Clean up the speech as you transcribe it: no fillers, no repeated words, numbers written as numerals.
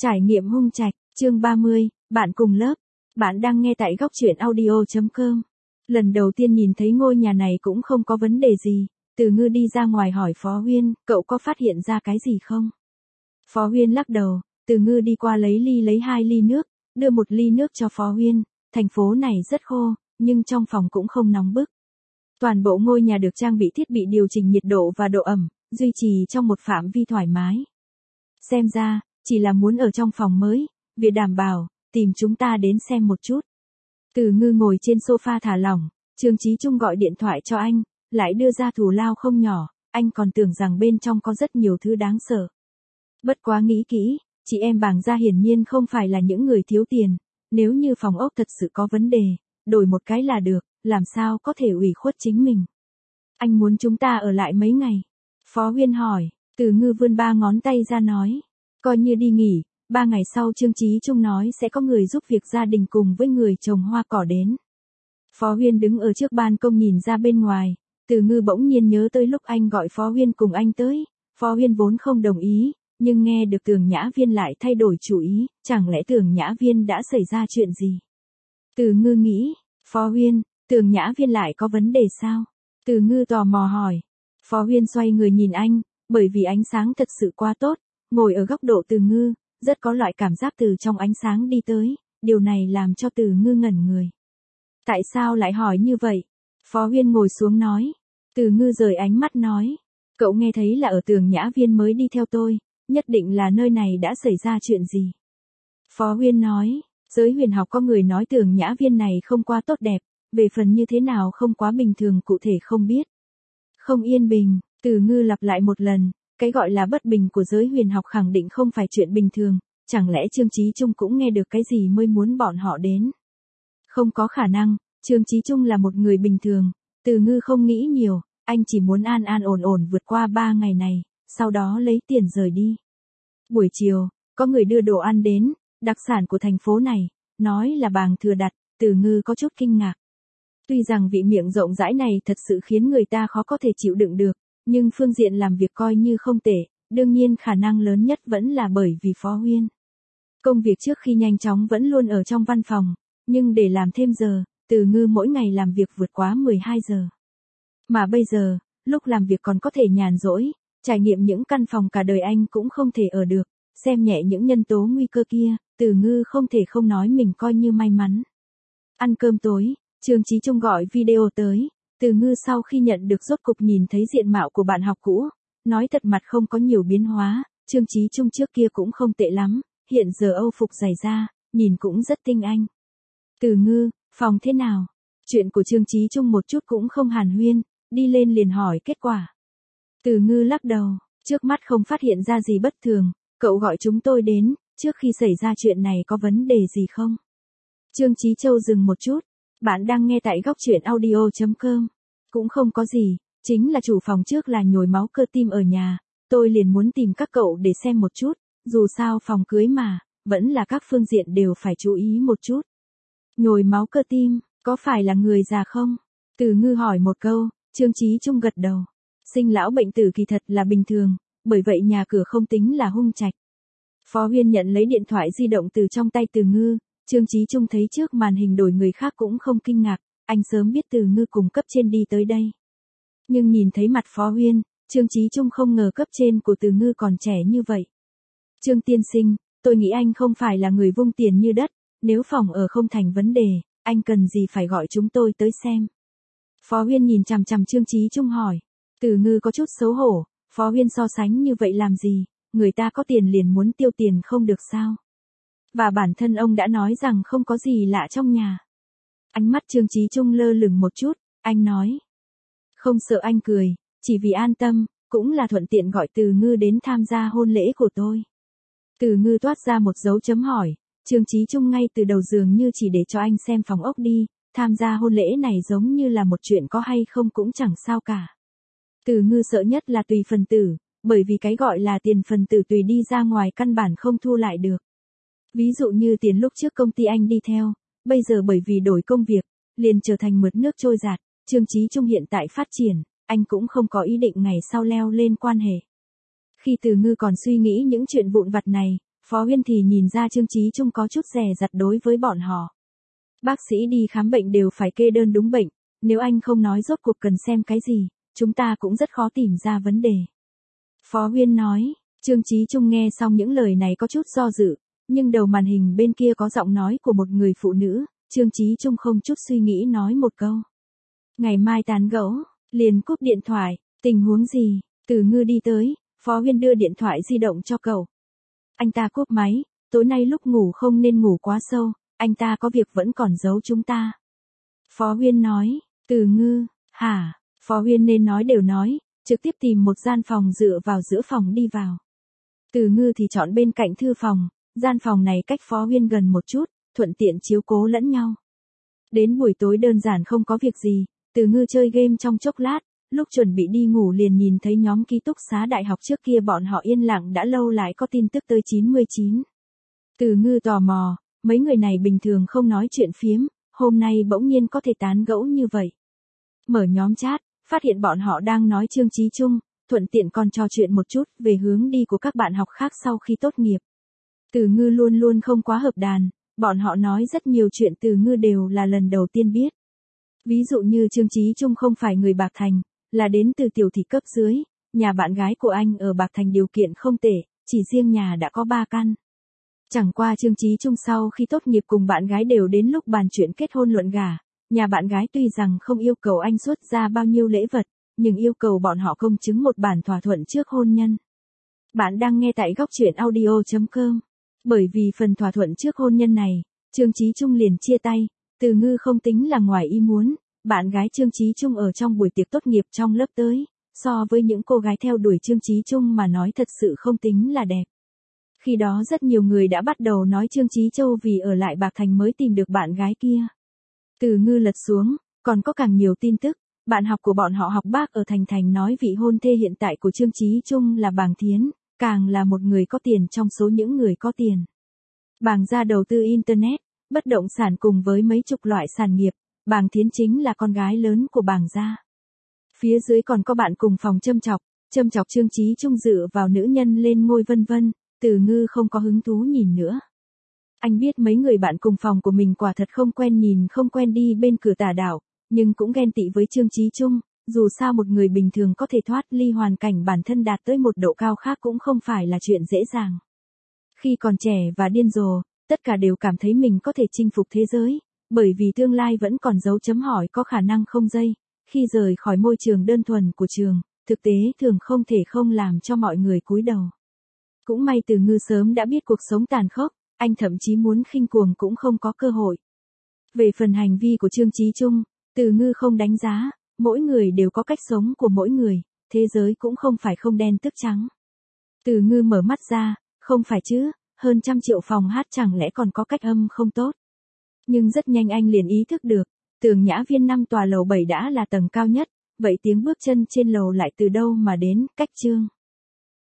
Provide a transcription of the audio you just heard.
Trải nghiệm hung trạch, chương 30, bạn cùng lớp. Bạn đang nghe tại góc truyện audio.com. Lần đầu tiên nhìn thấy ngôi nhà này cũng không có vấn đề gì. Từ Ngư đi ra ngoài hỏi Phó Huyên, cậu có phát hiện ra cái gì không? Phó Huyên lắc đầu, Từ Ngư đi qua lấy 2 ly nước, đưa 1 ly nước cho Phó Huyên. Thành phố này rất khô, nhưng trong phòng cũng không nóng bức. Toàn bộ ngôi nhà được trang bị thiết bị điều chỉnh nhiệt độ và độ ẩm, duy trì trong một phạm vi thoải mái. Xem ra, chỉ là muốn ở trong phòng mới, việc đảm bảo, tìm chúng ta đến xem một chút. Từ Ngư ngồi trên sofa thả lỏng, Trương Chí Trung gọi điện thoại cho anh, lại đưa ra thù lao không nhỏ, anh còn tưởng rằng bên trong có rất nhiều thứ đáng sợ. Bất quá nghĩ kỹ, chị em Bàng gia hiển nhiên không phải là những người thiếu tiền, nếu như phòng ốc thật sự có vấn đề, đổi một cái là được, làm sao có thể ủy khuất chính mình. Anh muốn chúng ta ở lại mấy ngày? Phó Huyên hỏi, Từ Ngư vươn 3 ngón tay ra nói, coi như đi nghỉ, 3 ngày sau Trương Chí Trung nói sẽ có người giúp việc gia đình cùng với người trồng hoa cỏ đến. Phó Huyên đứng ở trước ban công nhìn ra bên ngoài, Từ Ngư bỗng nhiên nhớ tới lúc anh gọi Phó Huyên cùng anh tới, Phó Huyên vốn không đồng ý, nhưng nghe được Tưởng Nhã Viên lại thay đổi chủ ý, chẳng lẽ Tưởng Nhã Viên đã xảy ra chuyện gì? Từ Ngư nghĩ, Phó Huyên, Tưởng Nhã Viên lại có vấn đề sao? Từ Ngư tò mò hỏi. Phó Huyên xoay người nhìn anh, bởi vì ánh sáng thật sự quá tốt, ngồi ở góc độ Từ Ngư, rất có loại cảm giác từ trong ánh sáng đi tới, điều này làm cho Từ Ngư ngẩn người. Tại sao lại hỏi như vậy? Phó Huyên ngồi xuống nói. Từ Ngư rời ánh mắt nói, cậu nghe thấy là ở Tưởng Nhã Viên mới đi theo tôi, nhất định là nơi này đã xảy ra chuyện gì? Phó Huyên nói, giới huyền học có người nói Tưởng Nhã Viên này không quá tốt đẹp, về phần như thế nào không quá bình thường cụ thể không biết. Không yên bình, Từ Ngư lặp lại một lần, cái gọi là bất bình của giới huyền học khẳng định không phải chuyện bình thường, chẳng lẽ Trương Chí Trung cũng nghe được cái gì mới muốn bọn họ đến? Không có khả năng, Trương Chí Trung là một người bình thường, Từ Ngư không nghĩ nhiều, anh chỉ muốn an an ổn ổn vượt qua 3 ngày này, sau đó lấy tiền rời đi. Buổi chiều, có người đưa đồ ăn đến, đặc sản của thành phố này, nói là Bàng Thừa đặt, Từ Ngư có chút kinh ngạc. Tuy rằng vị miệng rộng rãi này thật sự khiến người ta khó có thể chịu đựng được, nhưng phương diện làm việc coi như không tệ, đương nhiên khả năng lớn nhất vẫn là bởi vì Phó Huyên. Công việc trước khi nhanh chóng vẫn luôn ở trong văn phòng, nhưng để làm thêm giờ, Từ Ngư mỗi ngày làm việc vượt quá 12 giờ. Mà bây giờ, lúc làm việc còn có thể nhàn rỗi, trải nghiệm những căn phòng cả đời anh cũng không thể ở được, xem nhẹ những nhân tố nguy cơ kia, Từ Ngư không thể không nói mình coi như may mắn. Ăn cơm tối, Trương Chí Trung gọi video tới, Từ Ngư sau khi nhận được rốt cục nhìn thấy diện mạo của bạn học cũ, nói thật mặt không có nhiều biến hóa, Trương Chí Trung trước kia cũng không tệ lắm, hiện giờ Âu phục dày da, nhìn cũng rất tinh anh. Từ Ngư, phòng thế nào? Chuyện của Trương Chí Trung một chút cũng không hàn huyên, đi lên liền hỏi kết quả. Từ Ngư lắc đầu, trước mắt không phát hiện ra gì bất thường, cậu gọi chúng tôi đến, trước khi xảy ra chuyện này có vấn đề gì không? Trương Chí Châu dừng một chút, bạn đang nghe tại góc truyện audio.com. Cũng không có gì, chính là chủ phòng trước là nhồi máu cơ tim ở nhà, tôi liền muốn tìm các cậu để xem một chút, dù sao phòng cưới mà, vẫn là các phương diện đều phải chú ý một chút. Nhồi máu cơ tim, có phải là người già không? Từ Ngư hỏi một câu, Trương Chí Trung gật đầu. Sinh lão bệnh tử kỳ thật là bình thường, bởi vậy nhà cửa không tính là hung trạch. Phó Huyên nhận lấy điện thoại di động từ trong tay Từ Ngư, Trương Chí Trung thấy trước màn hình đổi người khác cũng không kinh ngạc, anh sớm biết Từ Ngư cùng cấp trên đi tới đây. Nhưng nhìn thấy mặt Phó Huyên, Trương Chí Trung không ngờ cấp trên của Từ Ngư còn trẻ như vậy. Trương tiên sinh, tôi nghĩ anh không phải là người vung tiền như đất, nếu phòng ở không thành vấn đề, anh cần gì phải gọi chúng tôi tới xem. Phó Huyên nhìn chằm chằm Trương Chí Trung hỏi. Từ Ngư có chút xấu hổ, Phó Huyên so sánh như vậy làm gì, người ta có tiền liền muốn tiêu tiền không được sao. Và bản thân ông đã nói rằng không có gì lạ trong nhà. Ánh mắt Trương Chí Trung lơ lửng một chút, anh nói. Không sợ anh cười, chỉ vì an tâm, cũng là thuận tiện gọi Từ Ngư đến tham gia hôn lễ của tôi. Từ Ngư toát ra một dấu chấm hỏi, Trương Chí Trung ngay từ đầu dường như chỉ để cho anh xem phòng ốc đi, tham gia hôn lễ này giống như là một chuyện có hay không cũng chẳng sao cả. Từ Ngư sợ nhất là tùy phần tử, bởi vì cái gọi là tiền phần tử tùy đi ra ngoài căn bản không thu lại được. Ví dụ như tiền lúc trước công ty anh đi theo, bây giờ bởi vì đổi công việc, liền trở thành mượt nước trôi giạt, Trương Chí Trung hiện tại phát triển, anh cũng không có ý định ngày sau leo lên quan hệ. Khi Từ Ngư còn suy nghĩ những chuyện vụn vặt này, Phó Huyên thì nhìn ra Trương Chí Trung có chút dè dặt đối với bọn họ. Bác sĩ đi khám bệnh đều phải kê đơn đúng bệnh, nếu anh không nói rốt cuộc cần xem cái gì, chúng ta cũng rất khó tìm ra vấn đề. Phó Huyên nói, Trương Chí Trung nghe xong những lời này có chút do dự, nhưng đầu màn hình bên kia có giọng nói của một người phụ nữ, Trương Chí Trung không chút suy nghĩ nói một câu. Ngày mai tán gẫu, liền cúp điện thoại, tình huống gì, Từ Ngư đi tới, Phó Huyên đưa điện thoại di động cho cậu. Anh ta cúp máy, tối nay lúc ngủ không nên ngủ quá sâu, anh ta có việc vẫn còn giấu chúng ta. Phó Huyên nói, Từ Ngư, hả, Phó Huyên nên nói đều nói, trực tiếp tìm một gian phòng dựa vào giữa phòng đi vào. Từ Ngư thì chọn bên cạnh thư phòng, gian phòng này cách Phó Huyên gần một chút, thuận tiện chiếu cố lẫn nhau. Đến buổi tối đơn giản không có việc gì, Từ Ngư chơi game trong chốc lát, lúc chuẩn bị đi ngủ liền nhìn thấy nhóm ký túc xá đại học trước kia bọn họ yên lặng đã lâu lại có tin tức tới 99. Từ Ngư tò mò, mấy người này bình thường không nói chuyện phiếm, hôm nay bỗng nhiên có thể tán gẫu như vậy. Mở nhóm chat, phát hiện bọn họ đang nói Trương Chí Trung, thuận tiện còn trò chuyện một chút về hướng đi của các bạn học khác sau khi tốt nghiệp. Từ Ngư luôn luôn không quá hợp đàn, bọn họ nói rất nhiều chuyện Từ Ngư đều là lần đầu tiên biết. Ví dụ như Trương Chí Trung không phải người Bạc Thành, là đến từ tiểu thị cấp dưới, nhà bạn gái của anh ở Bạc Thành điều kiện không tệ, chỉ riêng nhà đã có 3 căn. Chẳng qua Trương Chí Trung sau khi tốt nghiệp cùng bạn gái đều đến lúc bàn chuyện kết hôn luận gả, nhà bạn gái tuy rằng không yêu cầu anh xuất ra bao nhiêu lễ vật, nhưng yêu cầu bọn họ công chứng một bản thỏa thuận trước hôn nhân. Bạn đang nghe tại góc truyện audio.com. Bởi vì phần thỏa thuận trước hôn nhân này, Trương Chí Trung liền chia tay, Từ Ngư không tính là ngoài ý muốn, bạn gái Trương Chí Trung ở trong buổi tiệc tốt nghiệp trong lớp tới, so với những cô gái theo đuổi Trương Chí Trung mà nói thật sự không tính là đẹp. Khi đó rất nhiều người đã bắt đầu nói Trương Chí Châu vì ở lại Bạc Thành mới tìm được bạn gái kia. Từ Ngư lật xuống, còn có càng nhiều tin tức, bạn học của bọn họ học bác ở Thành nói vị hôn thê hiện tại của Trương Chí Trung là Bàng Thiến, càng là một người có tiền trong số những người có tiền. Bàng gia đầu tư Internet, bất động sản cùng với mấy chục loại sản nghiệp, Bàng Thiến chính là con gái lớn của Bàng gia. Phía dưới còn có bạn cùng phòng châm chọc Trương Chí Trung dựa vào nữ nhân lên ngôi vân vân, Từ Ngư không có hứng thú nhìn nữa. Anh biết mấy người bạn cùng phòng của mình quả thật không quen nhìn không quen đi bên cửa tà đảo, nhưng cũng ghen tị với Trương Chí Trung, dù sao một người bình thường có thể thoát ly hoàn cảnh bản thân đạt tới một độ cao khác cũng không phải là chuyện dễ dàng. Khi còn trẻ và điên rồ, tất cả đều cảm thấy mình có thể chinh phục thế giới, bởi vì tương lai vẫn còn dấu chấm hỏi có khả năng không dây, khi rời khỏi môi trường đơn thuần của trường, thực tế thường không thể không làm cho mọi người cúi đầu. Cũng may Từ Ngư sớm đã biết cuộc sống tàn khốc, anh thậm chí muốn khinh cuồng cũng không có cơ hội. Về phần hành vi của Trương Chí Trung, Từ Ngư không đánh giá, mỗi người đều có cách sống của mỗi người, thế giới cũng không phải không đen tức trắng. Từ Ngư mở mắt ra, không phải chứ, hơn 100 triệu phòng hát chẳng lẽ còn có cách âm không tốt. Nhưng rất nhanh anh liền ý thức được, Tường Nhã Viên 5 tòa lầu 7 đã là tầng cao nhất, vậy tiếng bước chân trên lầu lại từ đâu mà đến, cách Trương